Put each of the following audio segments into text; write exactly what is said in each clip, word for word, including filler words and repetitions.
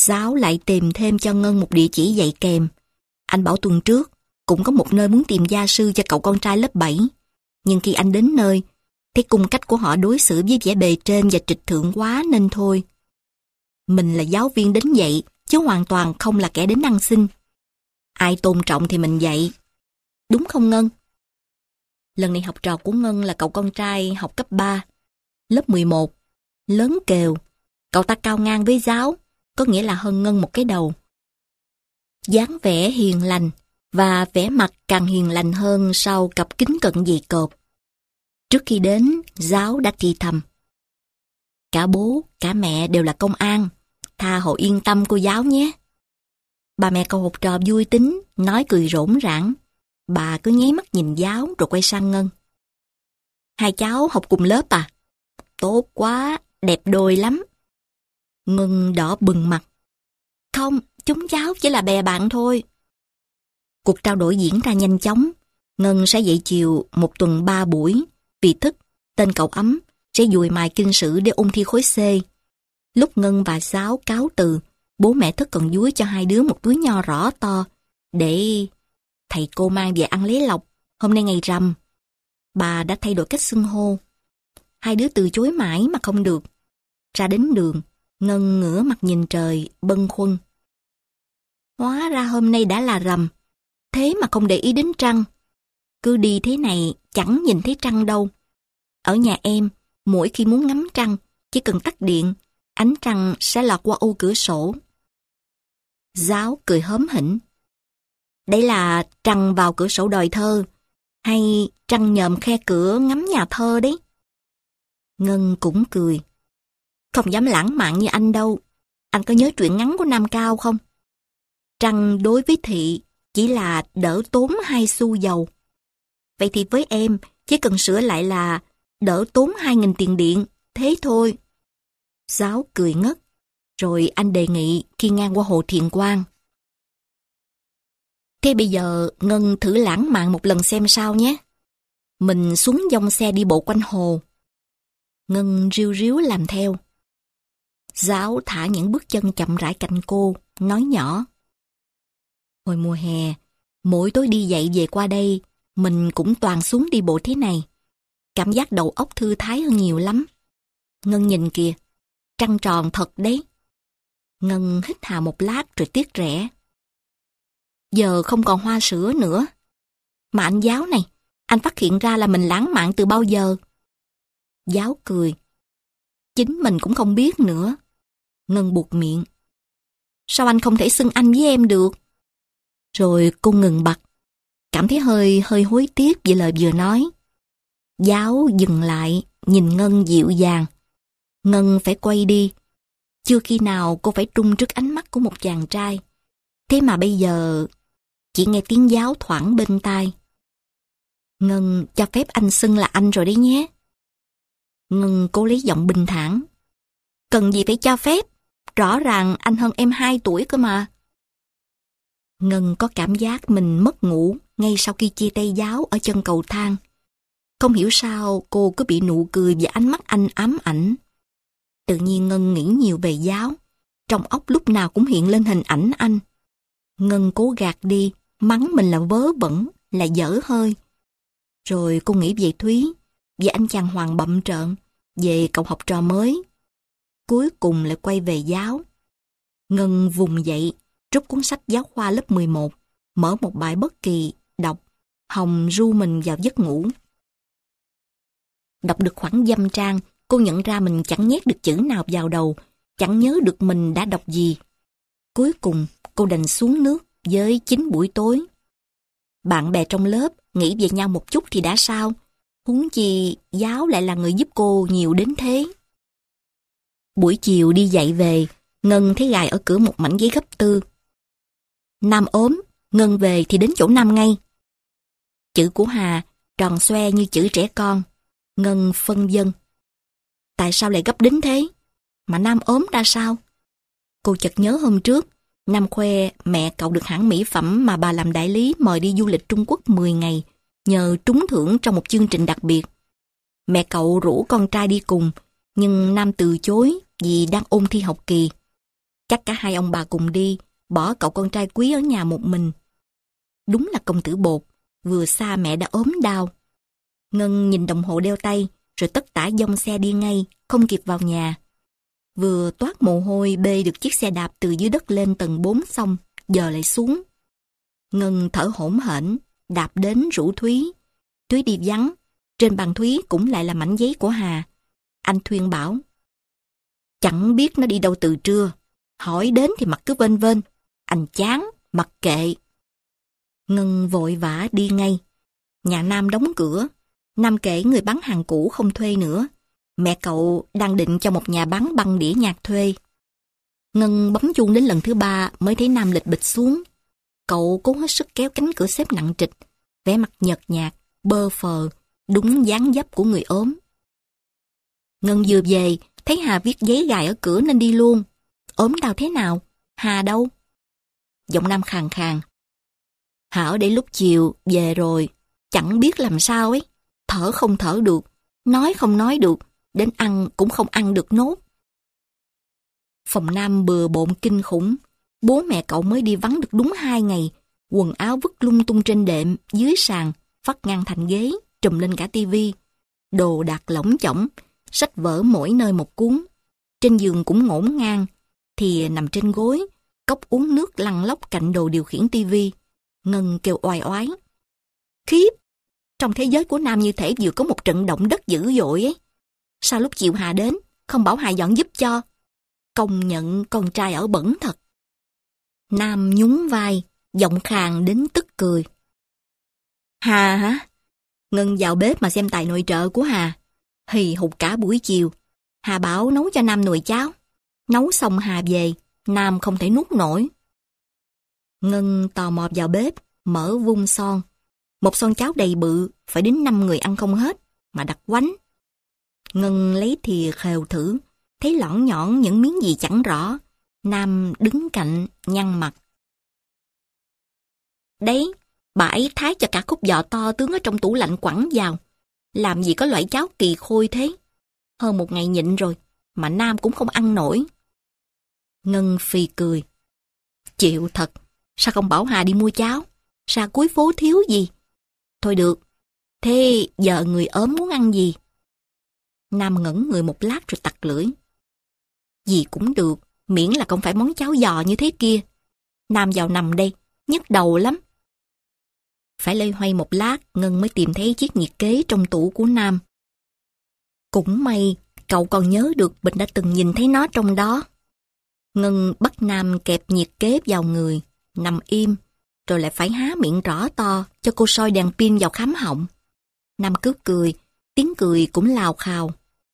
Giáo lại tìm thêm cho Ngân một địa chỉ dạy kèm. Anh bảo tuần trước cũng có một nơi muốn tìm gia sư cho cậu con trai lớp bảy. Nhưng khi anh đến nơi, thấy cung cách của họ đối xử với vẻ bề trên và trịch thượng quá nên thôi. Mình là giáo viên đến dạy, chứ hoàn toàn không là kẻ đến ăn xin. Ai tôn trọng thì mình dạy. Đúng không Ngân? Lần này học trò của Ngân là cậu con trai học cấp ba, lớp mười một, lớn kều. Cậu ta cao ngang với Giáo, có nghĩa là hơn Ngân một cái đầu. Dáng vẻ hiền lành, và vẻ mặt càng hiền lành hơn sau cặp kính cận dày cộp. Trước khi đến, Giáo đã thì thầm. Cả bố, cả mẹ đều là công an, tha hồ yên tâm cô Giáo nhé. Bà mẹ cậu học trò vui tính, nói cười rỗn rãng. Bà cứ nháy mắt nhìn Giáo rồi quay sang Ngân. Hai cháu học cùng lớp à? Tốt quá, đẹp đôi lắm. Ngân đỏ bừng mặt. Không, chúng cháu chỉ là bè bạn thôi. Cuộc trao đổi diễn ra nhanh chóng. Ngân sẽ dạy chiều một tuần ba buổi. Vì thức, tên cậu ấm sẽ dùi mài kinh sử để ôn thi khối C. Lúc Ngân và Giáo cáo từ, bố mẹ Thức còn dúi cho hai đứa một túi nho rõ to để thầy cô mang về ăn lấy lộc. Hôm nay ngày rằm, bà đã thay đổi cách xưng hô. Hai đứa từ chối mãi mà không được. Ra đến đường, Ngân ngửa mặt nhìn trời, bâng khuâng. Hóa ra hôm nay đã là rằm, thế mà không để ý đến trăng. Cứ đi thế này chẳng nhìn thấy trăng đâu. Ở nhà em, mỗi khi muốn ngắm trăng, chỉ cần tắt điện, ánh trăng sẽ lọt qua ô cửa sổ. Giáo cười hớm hỉnh. Đây là trăng vào cửa sổ đòi thơ, hay trăng nhòm khe cửa ngắm nhà thơ đấy. Ngân cũng cười. Không dám lãng mạn như anh đâu. Anh có nhớ truyện ngắn của Nam Cao không? Trăng đối với Thị chỉ là đỡ tốn hai xu dầu. Vậy thì với em chỉ cần sửa lại là đỡ tốn hai nghìn tiền điện, thế thôi. Giáo cười ngất, rồi anh đề nghị khi ngang qua hồ Thiền Quang. Thế bây giờ Ngân thử lãng mạn một lần xem sao nhé. Mình xuống dông xe đi bộ quanh hồ. Ngân ríu ríu làm theo. Giáo thả những bước chân chậm rãi cạnh cô, nói nhỏ. Hồi mùa hè, mỗi tối đi dạy về qua đây, mình cũng toàn xuống đi bộ thế này. Cảm giác đầu óc thư thái hơn nhiều lắm. Ngân nhìn kìa, trăng tròn thật đấy. Ngân hít hà một lát rồi tiếc rẻ. Giờ không còn hoa sữa nữa. Mà anh Giáo này, anh phát hiện ra là mình lãng mạn từ bao giờ? Giáo cười. Chính mình cũng không biết nữa. Ngân buột miệng. Sao anh không thể xưng anh với em được? Rồi cô ngừng bặt, cảm thấy hơi hơi hối tiếc về lời vừa nói. Giáo dừng lại, nhìn Ngân dịu dàng. Ngân phải quay đi. Chưa khi nào cô phải trung trước ánh mắt của một chàng trai. Thế mà bây giờ chỉ nghe tiếng Giáo thoảng bên tai. Ngân cho phép anh xưng là anh rồi đấy nhé. Ngân cố lấy giọng bình thản. Cần gì phải cho phép? Rõ ràng anh hơn em hai tuổi cơ mà. Ngân có cảm giác mình mất ngủ ngay sau khi chia tay Giáo ở chân cầu thang. Không hiểu sao cô cứ bị nụ cười và ánh mắt anh ám ảnh. Tự nhiên Ngân nghĩ nhiều về Giáo. Trong óc lúc nào cũng hiện lên hình ảnh anh. Ngân cố gạt đi, mắng mình là vớ vẩn, là dở hơi. Rồi cô nghĩ về Thúy, về anh chàng Hoàng bậm trợn, về cậu học trò mới. Cuối cùng lại quay về Giáo. Ngân vùng dậy, rút cuốn sách giáo khoa lớp mười một, mở một bài bất kỳ, đọc, hòng ru mình vào giấc ngủ. Đọc được khoảng dăm trang, cô nhận ra mình chẳng nhét được chữ nào vào đầu, chẳng nhớ được mình đã đọc gì. Cuối cùng, cô đành xuống nước với chín buổi tối. Bạn bè trong lớp nghĩ về nhau một chút thì đã sao, huống chi Giáo lại là người giúp cô nhiều đến thế. Buổi chiều đi dạy về, Ngân thấy gài ở cửa một mảnh giấy gấp tư. Nam ốm, Ngân về thì đến chỗ Nam ngay. Chữ của Hà tròn xoe như chữ trẻ con. Ngân phân vân. Tại sao lại gấp đến thế? Mà Nam ốm ra sao? Cô chợt nhớ hôm trước, Nam khoe mẹ cậu được hãng mỹ phẩm mà bà làm đại lý mời đi du lịch Trung Quốc mười ngày, nhờ trúng thưởng trong một chương trình đặc biệt. Mẹ cậu rủ con trai đi cùng, nhưng Nam từ chối vì đang ôn thi học kỳ. Chắc cả hai ông bà cùng đi, bỏ cậu con trai quý ở nhà một mình. Đúng là công tử bột, vừa xa mẹ đã ốm đau. Ngân nhìn đồng hồ đeo tay, rồi tất tả dông xe đi ngay, không kịp vào nhà. Vừa toát mồ hôi bê được chiếc xe đạp từ dưới đất lên tầng bốn xong, giờ lại xuống. Ngân thở hổn hển, đạp đến rủ Thúy. Thúy đi vắng, trên bàn Thúy cũng lại là mảnh giấy của Hà. Anh Thuyên bảo, chẳng biết nó đi đâu từ trưa, hỏi đến thì mặt cứ vênh vênh. Anh chán, mặc kệ. Ngân vội vã đi ngay. Nhà Nam đóng cửa. Nam kể người bán hàng cũ không thuê nữa. Mẹ cậu đang định cho một nhà bán băng đĩa nhạc thuê. Ngân bấm chuông đến lần thứ ba mới thấy Nam lịch bịch xuống. Cậu cố hết sức kéo cánh cửa xếp nặng trịch, vẻ mặt nhợt nhạt, bơ phờ, đúng dáng dấp của người ốm. Ngân vừa về, thấy Hà viết giấy gài ở cửa nên đi luôn. Ốm đau thế nào? Hà đâu? Giọng Nam khàn khàn. Hà ở đây lúc chiều, về rồi. Chẳng biết làm sao ấy. Thở không thở được, nói không nói được, đến ăn cũng không ăn được nốt. Phòng Nam bừa bộn kinh khủng. Bố mẹ cậu mới đi vắng được đúng hai ngày. Quần áo vứt lung tung trên đệm, dưới sàn, vắt ngang thành ghế, trùm lên cả tivi. Đồ đạc lỏng chỏng, sách vở mỗi nơi một cuốn. Trên giường cũng ngổn ngang, thì nằm trên gối, cốc uống nước lăn lóc cạnh đồ điều khiển tivi. Ngân kêu oai oái. Khiếp! Trong thế giới của Nam như thể vừa có một trận động đất dữ dội ấy. Sao lúc chiều Hà đến, không bảo Hà dọn giúp cho? Công nhận con trai ở bẩn thật. Nam nhún vai, giọng khàn đến tức cười. Hà hả? Ngân vào bếp mà xem tài nội trợ của Hà. Hì hục cả buổi chiều. Hà bảo nấu cho Nam nồi cháo. Nấu xong Hà về, Nam không thể nuốt nổi. Ngân tò mò vào bếp, mở vung son. Một son cháo đầy bự, phải đến năm người ăn không hết, mà đặc quánh. Ngân lấy thìa khều thử, thấy lỏn nhỏn những miếng gì chẳng rõ. Nam đứng cạnh, nhăn mặt. Đấy, bà ấy thái cho cả khúc giò to tướng ở trong tủ lạnh quẳng vào. Làm gì có loại cháo kỳ khôi thế. Hơn một ngày nhịn rồi, mà Nam cũng không ăn nổi. Ngân phì cười. Chịu thật, sao không bảo Hà đi mua cháo? Ra cuối phố thiếu gì? Thôi được, thế giờ người ốm muốn ăn gì? Nam ngẩn người một lát rồi tặc lưỡi. Gì cũng được, miễn là không phải món cháo giò như thế kia. Nam vào nằm đây, nhức đầu lắm. Phải loay hoay một lát, Ngân mới tìm thấy chiếc nhiệt kế trong tủ của Nam. Cũng may, cậu còn nhớ được mình đã từng nhìn thấy nó trong đó. Ngân bắt Nam kẹp nhiệt kế vào người, nằm im, rồi lại phải há miệng rõ to cho cô soi đèn pin vào khám họng. Nam cứ cười, tiếng cười cũng lào khào.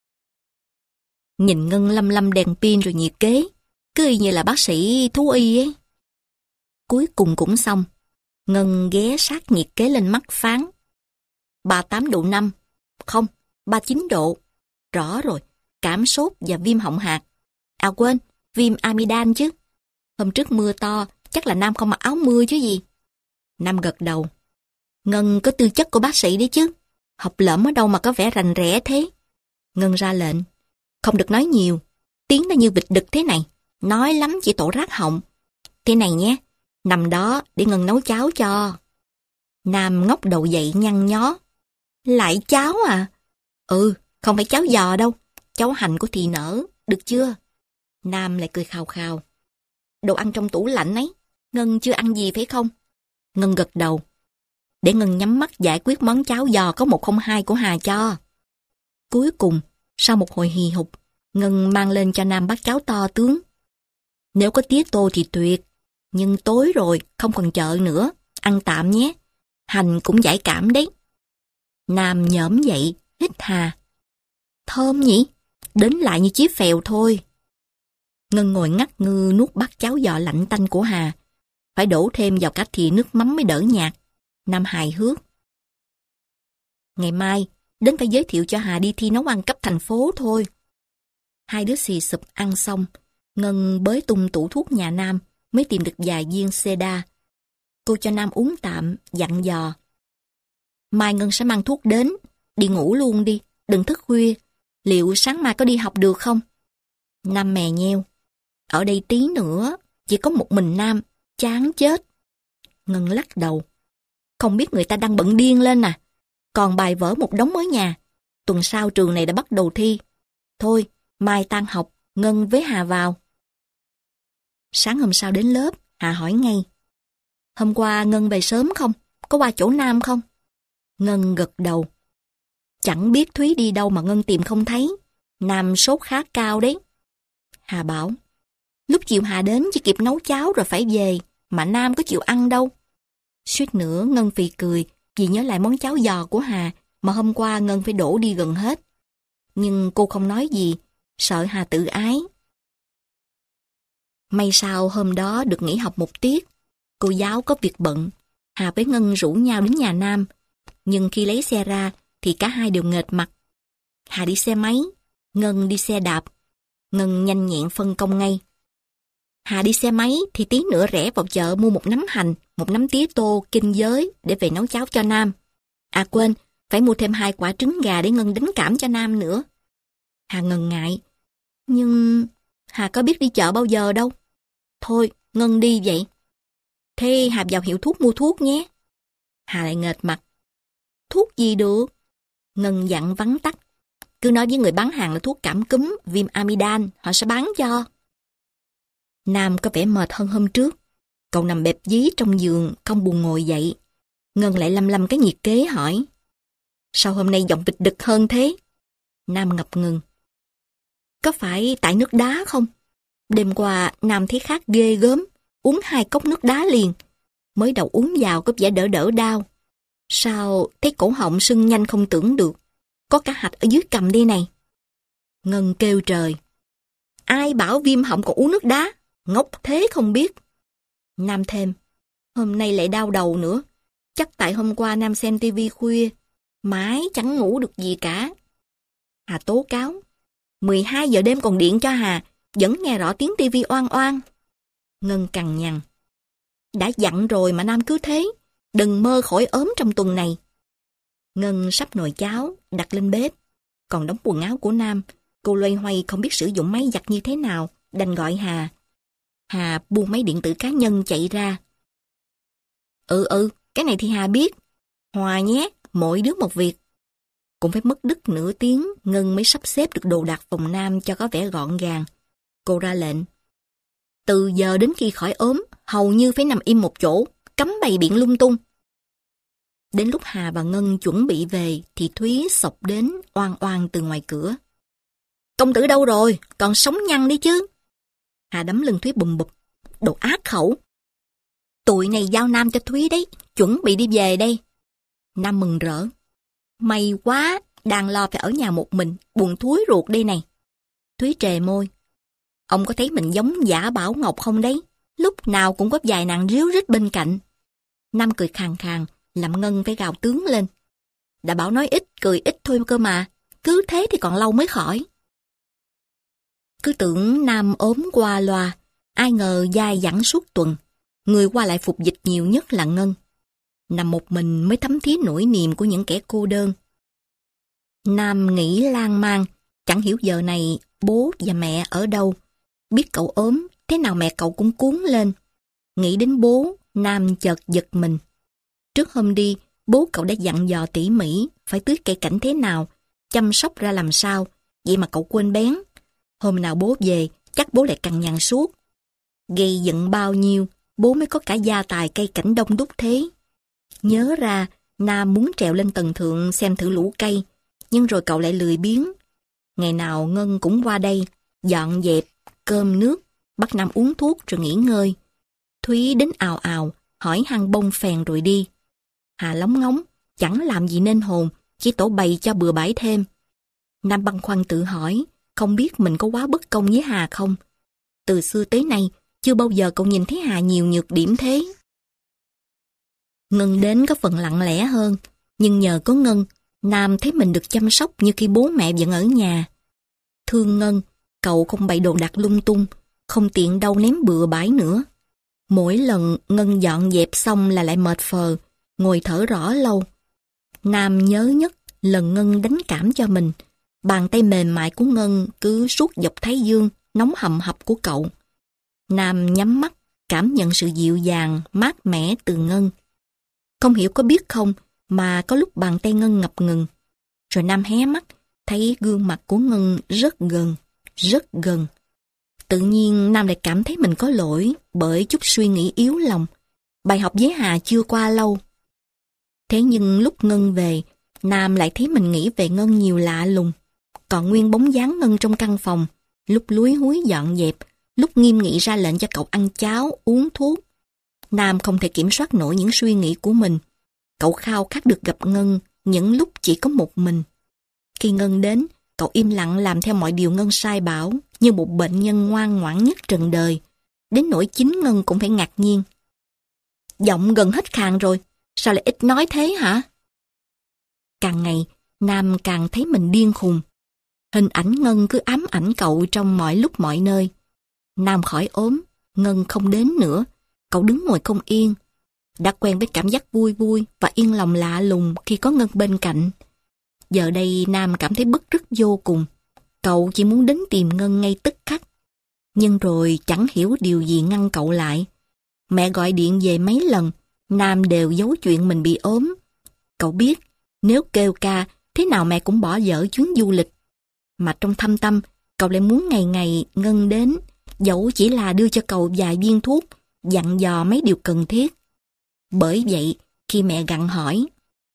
Nhìn Ngân lăm lăm đèn pin rồi nhiệt kế, cứ y như là bác sĩ thú y ấy. Cuối cùng cũng xong, Ngân ghé sát nhiệt kế lên mắt phán. ba mươi tám độ năm, không, ba mươi chín độ. Rõ rồi, cảm sốt và viêm họng hạt. À quên, viêm amidan chứ. Hôm trước mưa to, chắc là Nam không mặc áo mưa chứ gì. Nam gật đầu. Ngân có tư chất của bác sĩ đấy chứ. Học lỏm ở đâu mà có vẻ rành rẽ thế. Ngân ra lệnh. Không được nói nhiều. Tiếng nó như vịt đực thế này. Nói lắm chỉ tổ rát họng. Thế này nhé. Nằm đó để Ngân nấu cháo cho. Nam ngóc đầu dậy nhăn nhó. Lại cháo à? Ừ, không phải cháo giò đâu. Cháo hành của Thị Nở. Được chưa? Nam lại cười khào khào. Đồ ăn trong tủ lạnh ấy. Ngân chưa ăn gì phải không? Ngân gật đầu. Để Ngân nhắm mắt giải quyết món cháo giò có một không hai của Hà cho. Cuối cùng, sau một hồi hì hục, Ngân mang lên cho Nam bát cháo to tướng. Nếu có tía tô thì tuyệt. Nhưng tối rồi, không còn chợ nữa. Ăn tạm nhé. Hành cũng giải cảm đấy. Nam nhổm dậy, hít hà. Thơm nhỉ? Đến lại như chiếc phèo thôi. Ngân ngồi ngắt ngư nuốt bát cháo giò lạnh tanh của Hà. Phải đổ thêm vào cả thìa nước mắm mới đỡ nhạt. Nam hài hước. Ngày mai, đến phải giới thiệu cho Hà đi thi nấu ăn cấp thành phố thôi. Hai đứa xì sụp ăn xong, Ngân bới tung tủ thuốc nhà Nam mới tìm được vài viên Seda. Cô cho Nam uống tạm, dặn dò. Mai Ngân sẽ mang thuốc đến, đi ngủ luôn đi, đừng thức khuya. Liệu sáng mai có đi học được không? Nam mè nheo. Ở đây tí nữa, chỉ có một mình Nam, chán chết. Ngân lắc đầu. Không biết người ta đang bận điên lên à. Còn bài vở một đống ở nhà. Tuần sau trường này đã bắt đầu thi. Thôi, mai tan học, Ngân với Hà vào. Sáng hôm sau đến lớp, Hà hỏi ngay. Hôm qua Ngân về sớm không? Có qua chỗ Nam không? Ngân gật đầu. Chẳng biết Thúy đi đâu mà Ngân tìm không thấy. Nam sốt khá cao đấy. Hà bảo, lúc chiều Hà đến chỉ kịp nấu cháo rồi phải về, mà Nam có chịu ăn đâu. Suýt nữa Ngân phì cười vì nhớ lại món cháo giò của Hà mà hôm qua Ngân phải đổ đi gần hết. Nhưng cô không nói gì, sợ Hà tự ái. May sao hôm đó được nghỉ học một tiết. Cô giáo có việc bận, Hà với Ngân rủ nhau đến nhà Nam. Nhưng khi lấy xe ra thì cả hai đều nghệt mặt. Hà đi xe máy, Ngân đi xe đạp. Ngân nhanh nhẹn phân công ngay. Hà đi xe máy thì tí nữa rẽ vào chợ mua một nắm hành, một nắm tía tô, kinh giới để về nấu cháo cho Nam. À quên, phải mua thêm hai quả trứng gà để Ngân đánh cảm cho Nam nữa. Hà ngần ngại. Nhưng Hà có biết đi chợ bao giờ đâu. Thôi, Ngân đi vậy. Thế Hà vào hiệu thuốc mua thuốc nhé. Hà lại nghệt mặt. Thuốc gì được? Ngân dặn vắn tắt. Cứ nói với người bán hàng là thuốc cảm cúm, viêm amidan, họ sẽ bán cho. Nam có vẻ mệt hơn hôm trước. Cậu nằm bẹp dí trong giường, không buồn ngồi dậy. Ngân lại lăm lăm cái nhiệt kế hỏi. Sao hôm nay giọng vịt đực hơn thế? Nam ngập ngừng. Có phải tại nước đá không? Đêm qua Nam thấy khát ghê gớm, uống hai cốc nước đá liền. Mới đầu uống vào có vẻ đỡ đỡ đau. Sao thấy cổ họng sưng nhanh không tưởng được. Có cả hạch ở dưới cằm đây này. Ngân kêu trời. Ai bảo viêm họng còn uống nước đá? Ngốc thế không biết. Nam thêm. Hôm nay lại đau đầu nữa. Chắc tại hôm qua Nam xem tivi khuya. Mãi chẳng ngủ được gì cả. Hà tố cáo. mười hai giờ đêm còn điện cho Hà. Vẫn nghe rõ tiếng tivi oan oan. Ngân cằn nhằn. Đã dặn rồi mà Nam cứ thế. Đừng mơ khỏi ốm trong tuần này. Ngân sắp nồi cháo, đặt lên bếp. Còn đống quần áo của Nam, cô loay hoay không biết sử dụng máy giặt như thế nào, đành gọi Hà. Hà buông máy điện tử cá nhân chạy ra. Ừ ừ, cái này thì Hà biết. Hòa nhé, mỗi đứa một việc. Cũng phải mất đứt nửa tiếng, Ngân mới sắp xếp được đồ đạc phòng Nam cho có vẻ gọn gàng. Cô ra lệnh. Từ giờ đến khi khỏi ốm, hầu như phải nằm im một chỗ, cấm bày biện lung tung. Đến lúc Hà và Ngân chuẩn bị về thì Thúy xộc đến oan oan từ ngoài cửa. Công tử đâu rồi? Còn sống nhăn đi chứ. Hà đấm lưng Thúy bùm bụp. Đồ ác khẩu. Tụi này giao Nam cho Thúy đấy, chuẩn bị đi về đây. Nam mừng rỡ. May quá, đang lo phải ở nhà một mình, buồn thúi ruột đây này. Thúy trề môi. Ông có thấy mình giống giả Bảo Ngọc không đấy? Lúc nào cũng có vài nàng ríu rít bên cạnh. Nam cười khàn khàn, làm Ngân phải gào tướng lên. Đã bảo nói ít, cười ít thôi cơ mà. Cứ thế thì còn lâu mới khỏi. Cứ tưởng Nam ốm qua loa, ai ngờ dai dẳng suốt tuần. Người qua lại phục dịch nhiều nhất là Ngân. Nằm một mình mới thấm thía nỗi niềm của những kẻ cô đơn. Nam nghĩ lan man, chẳng hiểu giờ này bố và mẹ ở đâu. Biết cậu ốm, thế nào mẹ cậu cũng cuống lên. Nghĩ đến bố, Nam chợt giật mình. Trước hôm đi, bố cậu đã dặn dò tỉ mỉ, phải tưới cây cảnh thế nào, chăm sóc ra làm sao, vậy mà cậu quên bén. Hôm nào bố về, chắc bố lại cằn nhằn suốt. Gây giận bao nhiêu, bố mới có cả gia tài cây cảnh đông đúc thế. Nhớ ra, Nam muốn trèo lên tầng thượng xem thử lũ cây, nhưng rồi cậu lại lười biếng. Ngày nào Ngân cũng qua đây, dọn dẹp, cơm nước, bắt Nam uống thuốc rồi nghỉ ngơi. Thúy đến ào ào, hỏi han bông phèn rồi đi. Hà lóng ngóng, chẳng làm gì nên hồn, chỉ tổ bày cho bừa bãi thêm. Nam băn khoăn tự hỏi, không biết mình có quá bất công với Hà không? Từ xưa tới nay, chưa bao giờ cậu nhìn thấy Hà nhiều nhược điểm thế. Ngân đến có phần lặng lẽ hơn, nhưng nhờ có Ngân, Nam thấy mình được chăm sóc như khi bố mẹ vẫn ở nhà. Thương Ngân, cậu không bày đồ đạc lung tung, không tiện đâu ném bừa bãi nữa. Mỗi lần Ngân dọn dẹp xong là lại mệt phờ, ngồi thở rõ lâu. Nam nhớ nhất lần Ngân đánh cảm cho mình, bàn tay mềm mại của Ngân cứ suốt dọc thái dương, nóng hầm hập của cậu. Nam nhắm mắt, cảm nhận sự dịu dàng, mát mẻ từ Ngân. Không hiểu có biết không, mà có lúc bàn tay Ngân ngập ngừng. Rồi Nam hé mắt, thấy gương mặt của Ngân rất gần, rất gần. Tự nhiên Nam lại cảm thấy mình có lỗi bởi chút suy nghĩ yếu lòng. Bài học với Hà chưa qua lâu. Thế nhưng lúc Ngân về, Nam lại thấy mình nghĩ về Ngân nhiều lạ lùng. Còn nguyên bóng dáng Ngân trong căn phòng, lúc lúi húi dọn dẹp, lúc nghiêm nghị ra lệnh cho cậu ăn cháo, uống thuốc. Nam không thể kiểm soát nổi những suy nghĩ của mình. Cậu khao khát được gặp Ngân những lúc chỉ có một mình. Khi Ngân đến, cậu im lặng làm theo mọi điều Ngân sai bảo, như một bệnh nhân ngoan ngoãn nhất trần đời. Đến nỗi chính Ngân cũng phải ngạc nhiên. Giọng gần hết khàn rồi, sao lại ít nói thế hả? Càng ngày, Nam càng thấy mình điên khùng. Hình ảnh Ngân cứ ám ảnh cậu trong mọi lúc mọi nơi. Nam khỏi ốm, Ngân không đến nữa. Cậu đứng ngồi không yên. Đã quen với cảm giác vui vui và yên lòng lạ lùng khi có Ngân bên cạnh. Giờ đây Nam cảm thấy bứt rứt vô cùng. Cậu chỉ muốn đến tìm Ngân ngay tức khắc. Nhưng rồi chẳng hiểu điều gì ngăn cậu lại. Mẹ gọi điện về mấy lần, Nam đều giấu chuyện mình bị ốm. Cậu biết, nếu kêu ca, thế nào mẹ cũng bỏ dở chuyến du lịch. Mà trong thâm tâm, cậu lại muốn ngày ngày Ngân đến, dẫu chỉ là đưa cho cậu vài viên thuốc, dặn dò mấy điều cần thiết. Bởi vậy, khi mẹ gặng hỏi,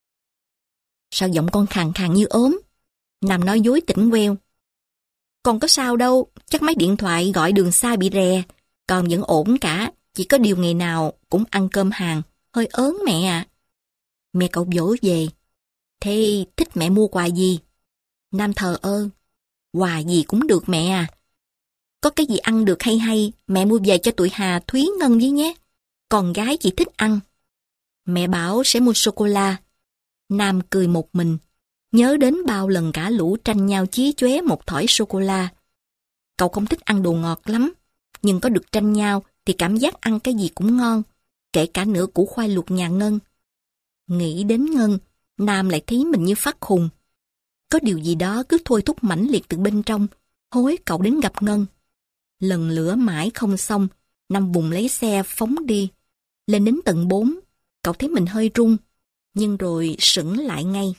sao giọng con khàn khàn như ốm? Nam nói dối tỉnh queo. Con có sao đâu, chắc máy điện thoại gọi đường xa bị rè, còn vẫn ổn cả, chỉ có điều ngày nào cũng ăn cơm hàng, hơi ớn mẹ à. Mẹ cậu dỗ về, thế thích mẹ mua quà gì? Nam thờ ơ, quà gì cũng được mẹ à. Có cái gì ăn được hay hay, mẹ mua về cho tụi Hà, Thúy, Ngân với nhé. Con gái chỉ thích ăn. Mẹ bảo sẽ mua sô-cô-la. Nam cười một mình, nhớ đến bao lần cả lũ tranh nhau chí chóe một thỏi sô-cô-la. Cậu không thích ăn đồ ngọt lắm, nhưng có được tranh nhau thì cảm giác ăn cái gì cũng ngon, kể cả nửa củ khoai luộc nhà Ngân. Nghĩ đến Ngân, Nam lại thấy mình như phát khùng. Có điều gì đó cứ thôi thúc mãnh liệt từ bên trong, hối cậu đến gặp Ngân. Lần lửa mãi không xong, Nam vùng lấy xe phóng đi. Lên đến tầng bốn, cậu thấy mình hơi run, nhưng rồi sững lại ngay.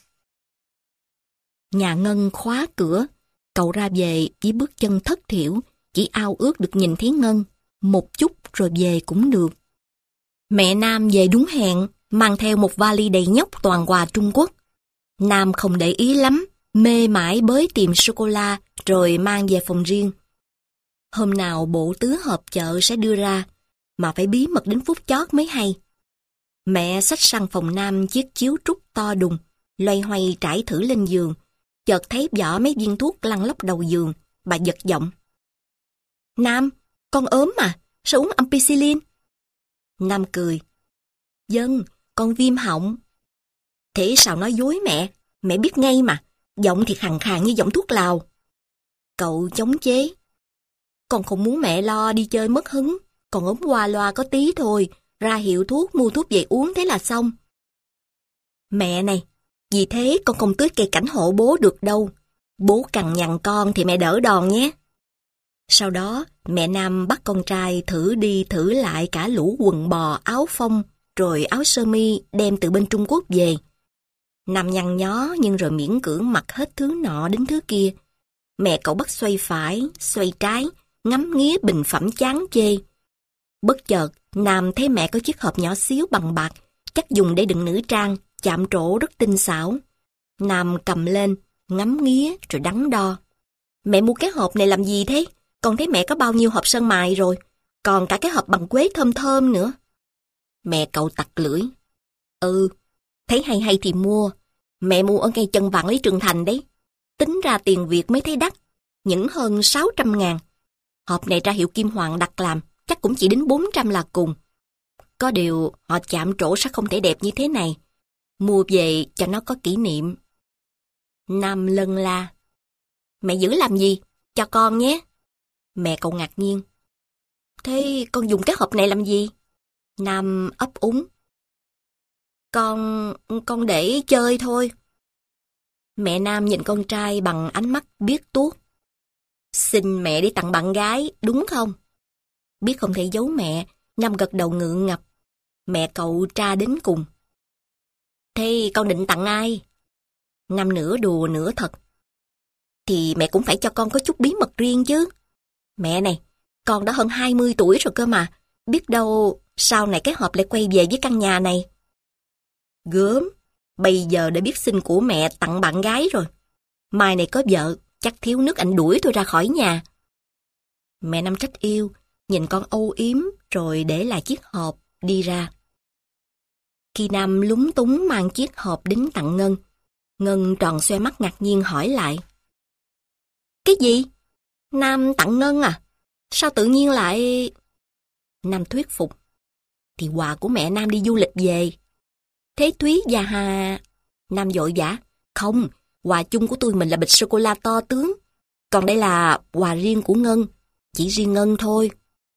Nhà Ngân khóa cửa, cậu ra về với bước chân thất thiểu, chỉ ao ước được nhìn thấy Ngân, một chút rồi về cũng được. Mẹ Nam về đúng hẹn, mang theo một vali đầy nhóc toàn quà Trung Quốc. Nam không để ý lắm, mê mải bới tìm sô-cô-la rồi mang về phòng riêng. Hôm nào bộ tứ hộp chợ sẽ đưa ra, mà phải bí mật đến phút chót mới hay. Mẹ xách sang phòng Nam chiếc chiếu trúc to đùng, loay hoay trải thử lên giường, chợt thấy vỏ mấy viên thuốc lăn lóc đầu giường, bà giật giọng. Nam, con ốm mà, sao uống ampicillin? Nam cười. Vâng, con viêm họng. Thế sao nói dối mẹ, mẹ biết ngay mà, giọng thì khàn khàn như giọng thuốc lào. Cậu chống chế. Con không muốn mẹ lo đi chơi mất hứng, còn ốm qua loa có tí thôi, ra hiệu thuốc mua thuốc về uống thế là xong. Mẹ này, vì thế con không tưới cây cảnh hộ bố được đâu. Bố cằn nhằn con thì mẹ đỡ đòn nhé. Sau đó, mẹ Nam bắt con trai thử đi thử lại cả lũ quần bò, áo phông, rồi áo sơ mi đem từ bên Trung Quốc về. Nam nhăn nhó nhưng rồi miễn cưỡng mặc hết thứ nọ đến thứ kia. Mẹ cậu bắt xoay phải, xoay trái, ngắm nghía bình phẩm chán chê. Bất chợt, Nam thấy mẹ có chiếc hộp nhỏ xíu bằng bạc, chắc dùng để đựng nữ trang, chạm trổ rất tinh xảo. Nam cầm lên, ngắm nghía rồi đắn đo. Mẹ mua cái hộp này làm gì thế? Con thấy mẹ có bao nhiêu hộp sơn mài rồi, còn cả cái hộp bằng quế thơm thơm nữa. Mẹ cậu tặc lưỡi. Ừ, thấy hay hay thì mua. Mẹ mua ở ngay chân vạn Lý Trường Thành đấy. Tính ra tiền Việt mới thấy đắt, những hơn sáu trăm ngàn. Hộp này ra hiệu Kim Hoàng đặt làm, chắc cũng chỉ đến bốn trăm là cùng. Có điều họ chạm trổ sẽ không thể đẹp như thế này. Mua về cho nó có kỷ niệm. Nam lân la. Mẹ giữ làm gì? Cho con nhé. Mẹ cậu ngạc nhiên. Thế con dùng cái hộp này làm gì? Nam ấp úng. Con... con để chơi thôi. Mẹ Nam nhìn con trai bằng ánh mắt biết tuốt. Xin mẹ đi tặng bạn gái, đúng không? Biết không thể giấu mẹ, Nam gật đầu ngượng ngập. Mẹ cậu tra đến cùng. Thế con định tặng ai? Nam nửa đùa nửa thật. Thì mẹ cũng phải cho con có chút bí mật riêng chứ. Mẹ này, con đã hơn hai mươi tuổi rồi cơ mà. Biết đâu sau này cái hộp lại quay về với căn nhà này. Gớm, bây giờ đã biết xin của mẹ tặng bạn gái rồi. Mai này có vợ, chắc thiếu nước anh đuổi tôi ra khỏi nhà. Mẹ Năm trách yêu, nhìn con âu yếm rồi để lại chiếc hộp, đi ra. Khi Nam lúng túng mang chiếc hộp đến tặng Ngân, Ngân tròn xoe mắt ngạc nhiên hỏi lại. Cái gì? Nam tặng Ngân à? Sao tự nhiên lại... Nam thuyết phục. Thì quà của mẹ Nam đi du lịch về. Thế Thúy và Hà... Nam vội vã. Không, quà chung của tôi mình là bịch sô-cô-la to tướng. Còn đây là quà riêng của Ngân. Chỉ riêng Ngân thôi.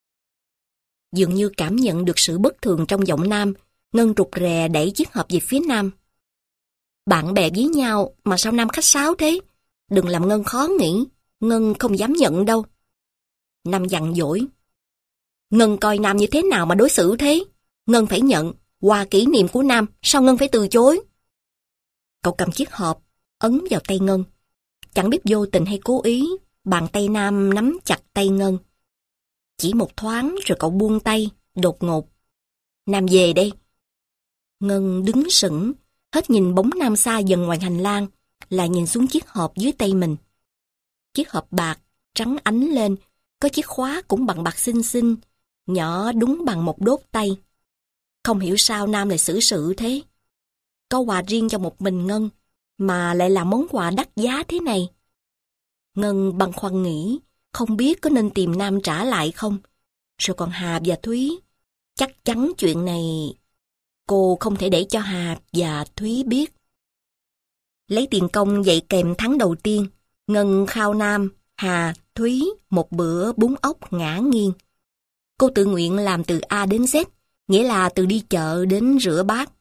Dường như cảm nhận được sự bất thường trong giọng Nam, Ngân rụt rè đẩy chiếc hộp về phía Nam. Bạn bè với nhau mà sao Nam khách sáo thế? Đừng làm Ngân khó nghĩ. Ngân không dám nhận đâu. Nam dặn dỗi. Ngân coi Nam như thế nào mà đối xử thế? Ngân phải nhận. Quà kỷ niệm của Nam, sao Ngân phải từ chối? Cậu cầm chiếc hộp, ấn vào tay Ngân. Chẳng biết vô tình hay cố ý, bàn tay Nam nắm chặt tay Ngân. Chỉ một thoáng rồi cậu buông tay, đột ngột. Nam về đây. Ngân đứng sững, hết nhìn bóng Nam xa dần ngoài hành lang, lại nhìn xuống chiếc hộp dưới tay mình. Chiếc hộp bạc, trắng ánh lên, có chiếc khóa cũng bằng bạc xinh xinh, nhỏ đúng bằng một đốt tay. Không hiểu sao Nam lại xử sự thế. Có quà riêng cho một mình Ngân, mà lại là món quà đắt giá thế này. Ngân băn khoăn nghĩ, không biết có nên tìm Nam trả lại không. Rồi còn Hà và Thúy, chắc chắn chuyện này cô không thể để cho Hà và Thúy biết. Lấy tiền công dạy kèm tháng đầu tiên, Ngân khao Nam, Hà, Thúy một bữa bún ốc ngã nghiêng. Cô tự nguyện làm từ A đến Z, nghĩa là từ đi chợ đến rửa bát.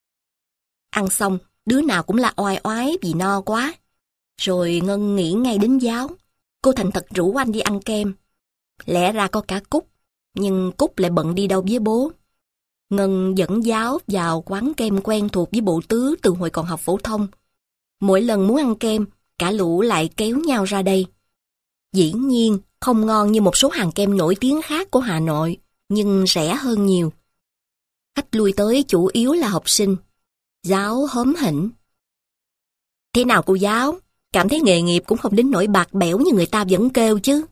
Ăn xong, đứa nào cũng là oai oái vì no quá. Rồi Ngân nghĩ ngay đến Giáo. Cô thành thật rủ anh đi ăn kem. Lẽ ra có cả Cúc, nhưng Cúc lại bận đi đâu với bố. Ngân dẫn Giáo vào quán kem quen thuộc với bộ tứ từ hồi còn học phổ thông. Mỗi lần muốn ăn kem, cả lũ lại kéo nhau ra đây. Dĩ nhiên, không ngon như một số hàng kem nổi tiếng khác của Hà Nội, nhưng rẻ hơn nhiều. Khách lui tới chủ yếu là học sinh. Giáo hóm hỉnh. Thế nào cô Giáo? Cảm thấy nghề nghiệp cũng không đến nỗi bạc bẽo như người ta vẫn kêu chứ.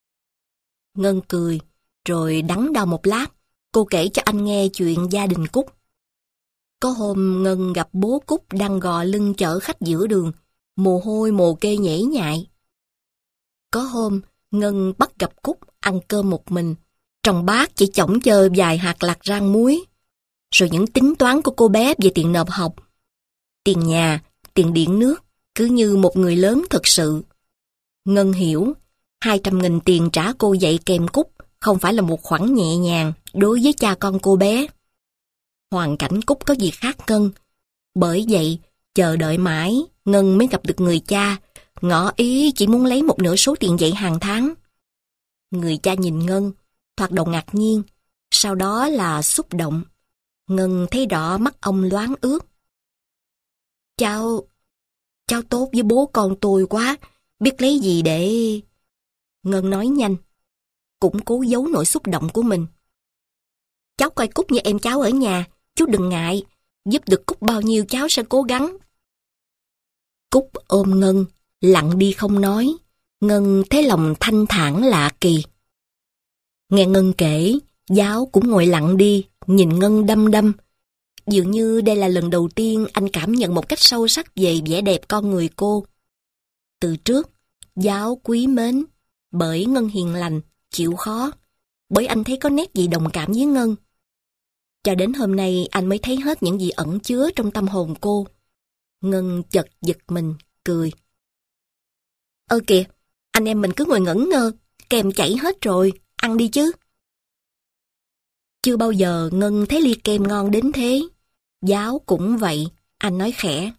Ngân cười, rồi đắn đo một lát, cô kể cho anh nghe chuyện gia đình Cúc. Có hôm Ngân gặp bố Cúc đang gò lưng chở khách giữa đường, mồ hôi mồ kê nhễ nhại. Có hôm Ngân bắt gặp Cúc ăn cơm một mình, trong bát chỉ chỏng chơ vài hạt lạc rang muối. Rồi những tính toán của cô bé về tiền nộp học, tiền nhà, tiền điện nước, cứ như một người lớn thực sự. Ngân hiểu, hai trăm nghìn tiền trả cô dạy kèm Cúc không phải là một khoản nhẹ nhàng đối với cha con cô bé. Hoàn cảnh Cúc có gì khác Ngân. Bởi vậy, chờ đợi mãi, Ngân mới gặp được người cha, ngỏ ý chỉ muốn lấy một nửa số tiền dạy hàng tháng. Người cha nhìn Ngân, thoạt đầu ngạc nhiên, sau đó là xúc động. Ngân thấy rõ mắt ông loáng ướt. Cháu, cháu tốt với bố con tôi quá, biết lấy gì để... Ngân nói nhanh, cũng cố giấu nỗi xúc động của mình. Cháu coi Cúc như em cháu ở nhà, chú đừng ngại, giúp được Cúc bao nhiêu cháu sẽ cố gắng. Cúc ôm Ngân, lặng đi không nói. Ngân thấy lòng thanh thản lạ kỳ. Nghe Ngân kể, Giáo cũng ngồi lặng đi, nhìn Ngân đăm đăm. Dường như đây là lần đầu tiên anh cảm nhận một cách sâu sắc về vẻ đẹp con người cô. Từ trước, Giáo quý mến, bởi Ngân hiền lành, chịu khó, bởi anh thấy có nét gì đồng cảm với Ngân. Cho đến hôm nay anh mới thấy hết những gì ẩn chứa trong tâm hồn cô. Ngân chợt giật mình, cười. Ơ kìa, anh em mình cứ ngồi ngẩn ngơ, kem chảy hết rồi, ăn đi chứ. Chưa bao giờ Ngân thấy ly kem ngon đến thế. Giáo cũng vậy, anh nói khẽ.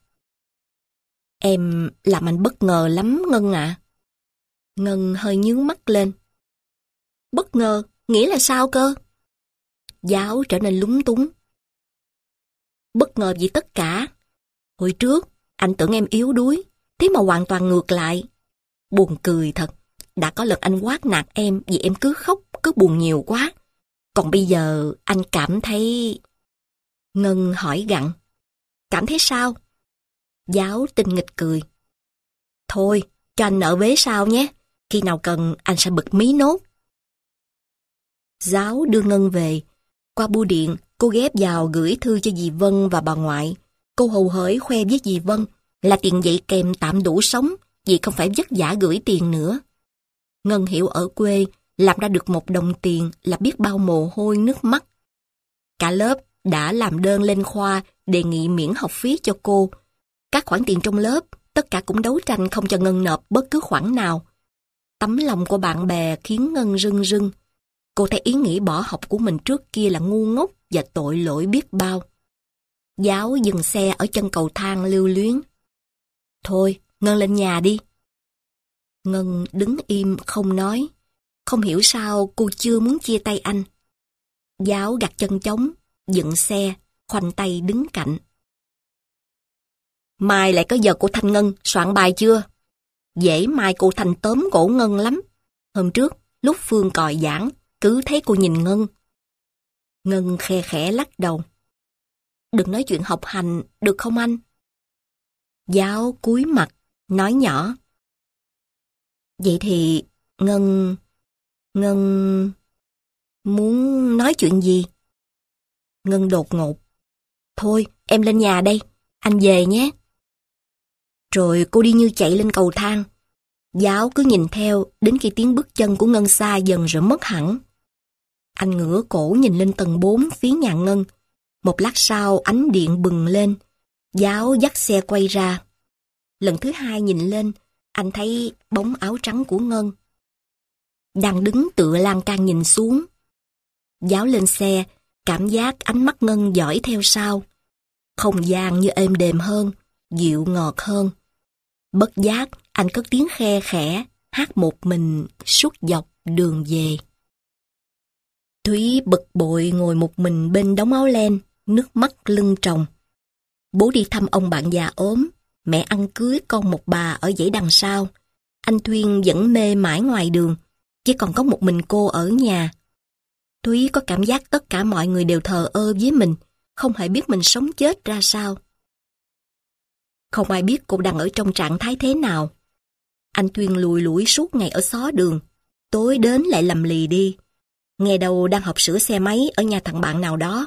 Em làm anh bất ngờ lắm Ngân ạ. À. Ngân hơi nhướng mắt lên. Bất ngờ? Nghĩa là sao cơ? Giáo trở nên lúng túng. Bất ngờ vì tất cả. Hồi trước, anh tưởng em yếu đuối, thế mà hoàn toàn ngược lại. Buồn cười thật, đã có lần anh quát nạt em vì em cứ khóc, cứ buồn nhiều quá. Còn bây giờ anh cảm thấy... Ngân hỏi gặng. Cảm thấy sao? Giáo tinh nghịch cười. Thôi, cho anh nợ vế sau nhé. Khi nào cần anh sẽ bật mí nốt. Giáo đưa Ngân về. Qua bưu điện, cô ghép vào gửi thư cho dì Vân và bà ngoại. Cô hầu hởi khoe với dì Vân là tiền dạy kèm tạm đủ sống, vì không phải vất vả gửi tiền nữa. Ngân hiểu ở quê, làm ra được một đồng tiền là biết bao mồ hôi nước mắt. Cả lớp đã làm đơn lên khoa đề nghị miễn học phí cho cô. Các khoản tiền trong lớp, tất cả cũng đấu tranh không cho Ngân nộp bất cứ khoản nào. Tấm lòng của bạn bè khiến Ngân rưng rưng. Cô thấy ý nghĩ bỏ học của mình trước kia là ngu ngốc và tội lỗi biết bao. Giáo dừng xe ở chân cầu thang lưu luyến. Thôi, Ngân lên nhà đi. Ngân đứng im không nói. Không hiểu sao cô chưa muốn chia tay anh. Giáo gạt chân trống, dựng xe, khoanh tay đứng cạnh. Mai lại có giờ cô Thanh Ngân soạn bài chưa? Dễ mai cô Thanh tóm cổ Ngân lắm. Hôm trước, lúc Phương còi giảng, cứ thấy cô nhìn Ngân. Ngân khe khẽ lắc đầu. Đừng nói chuyện học hành, được không anh? Giáo cúi mặt, nói nhỏ. Vậy thì, Ngân... Ngân... Muốn nói chuyện gì? Ngân đột ngột. Thôi, em lên nhà đây, anh về nhé. Rồi cô đi như chạy lên cầu thang. Giáo cứ nhìn theo đến khi tiếng bước chân của Ngân xa dần rồi mất hẳn. Anh ngửa cổ nhìn lên tầng bốn phía nhà Ngân. Một lát sau ánh điện bừng lên. Giáo dắt xe quay ra. Lần thứ hai nhìn lên, anh thấy bóng áo trắng của Ngân. Đang đứng tựa lan can nhìn xuống. Giáo lên xe, cảm giác ánh mắt Ngân dõi theo sau. Không gian như êm đềm hơn, dịu ngọt hơn. Bất giác, anh cất tiếng khe khẽ, hát một mình suốt dọc đường về. Thúy bực bội ngồi một mình bên đống áo len, nước mắt lưng tròng. Bố đi thăm ông bạn già ốm, mẹ ăn cưới con một bà ở dãy đằng sau. Anh Thuyên vẫn mê mãi ngoài đường, chỉ còn có một mình cô ở nhà. Thúy có cảm giác tất cả mọi người đều thờ ơ với mình, không hề biết mình sống chết ra sao. Không ai biết cô đang ở trong trạng thái thế nào. Anh Thuyên lùi lủi suốt ngày ở xó đường, tối đến lại lầm lì đi. Nghe đầu đang học sửa xe máy ở nhà thằng bạn nào đó.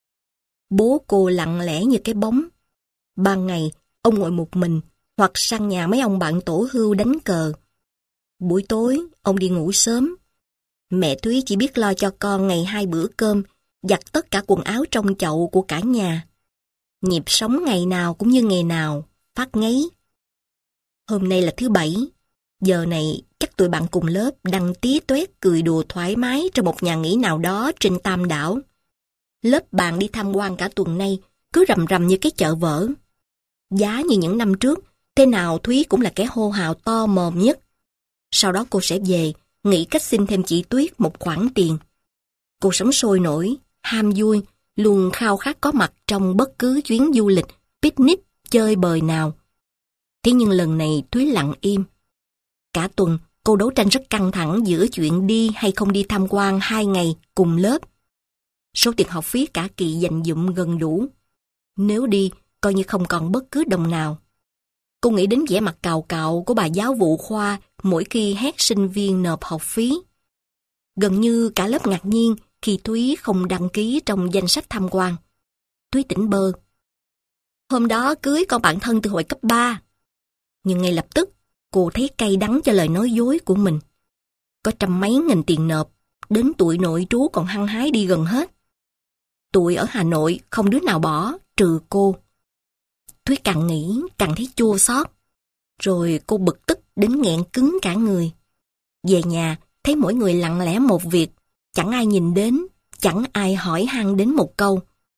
Bố cô lặng lẽ như cái bóng. Ban ngày, ông ngồi một mình, hoặc sang nhà mấy ông bạn tổ hưu đánh cờ. Buổi tối, ông đi ngủ sớm. Mẹ Thúy chỉ biết lo cho con ngày hai bữa cơm, giặt tất cả quần áo trong chậu của cả nhà. Nhịp sống ngày nào cũng như ngày nào, phát ngấy. Hôm nay là thứ bảy, giờ này chắc tụi bạn cùng lớp đang tí toét cười đùa thoải mái trong một nhà nghỉ nào đó trên Tam Đảo. Lớp bạn đi tham quan cả tuần nay, cứ rầm rầm như cái chợ vỡ. Giá như những năm trước, thế nào Thúy cũng là kẻ hô hào to mồm nhất. Sau đó cô sẽ về, nghĩ cách xin thêm chị Tuyết một khoản tiền. Cô sống sôi nổi, ham vui, luôn khao khát có mặt trong bất cứ chuyến du lịch, picnic, chơi bời nào. Thế nhưng lần này Thúy lặng im. Cả tuần, cô đấu tranh rất căng thẳng giữa chuyện đi hay không đi tham quan hai ngày cùng lớp. Số tiền học phí cả kỳ dành dụm gần đủ. Nếu đi, coi như không còn bất cứ đồng nào. Cô nghĩ đến vẻ mặt cào cạo của bà giáo vụ khoa mỗi khi hét sinh viên nộp học phí. Gần như cả lớp ngạc nhiên khi Thúy không đăng ký trong danh sách tham quan. Thúy tỉnh bơ. Hôm đó cưới con bạn thân từ hồi cấp ba. Nhưng ngay lập tức, cô thấy cay đắng cho lời nói dối của mình. Có trăm mấy nghìn tiền nộp, đến tụi nội trú còn hăng hái đi gần hết. Tụi ở Hà Nội không đứa nào bỏ, trừ cô. Thúy càng nghĩ, càng thấy chua xót. Rồi cô bực tức đến nghẹn cứng cả người. Về nhà, thấy mỗi người lặng lẽ một việc, chẳng ai nhìn đến, chẳng ai hỏi han đến một câu.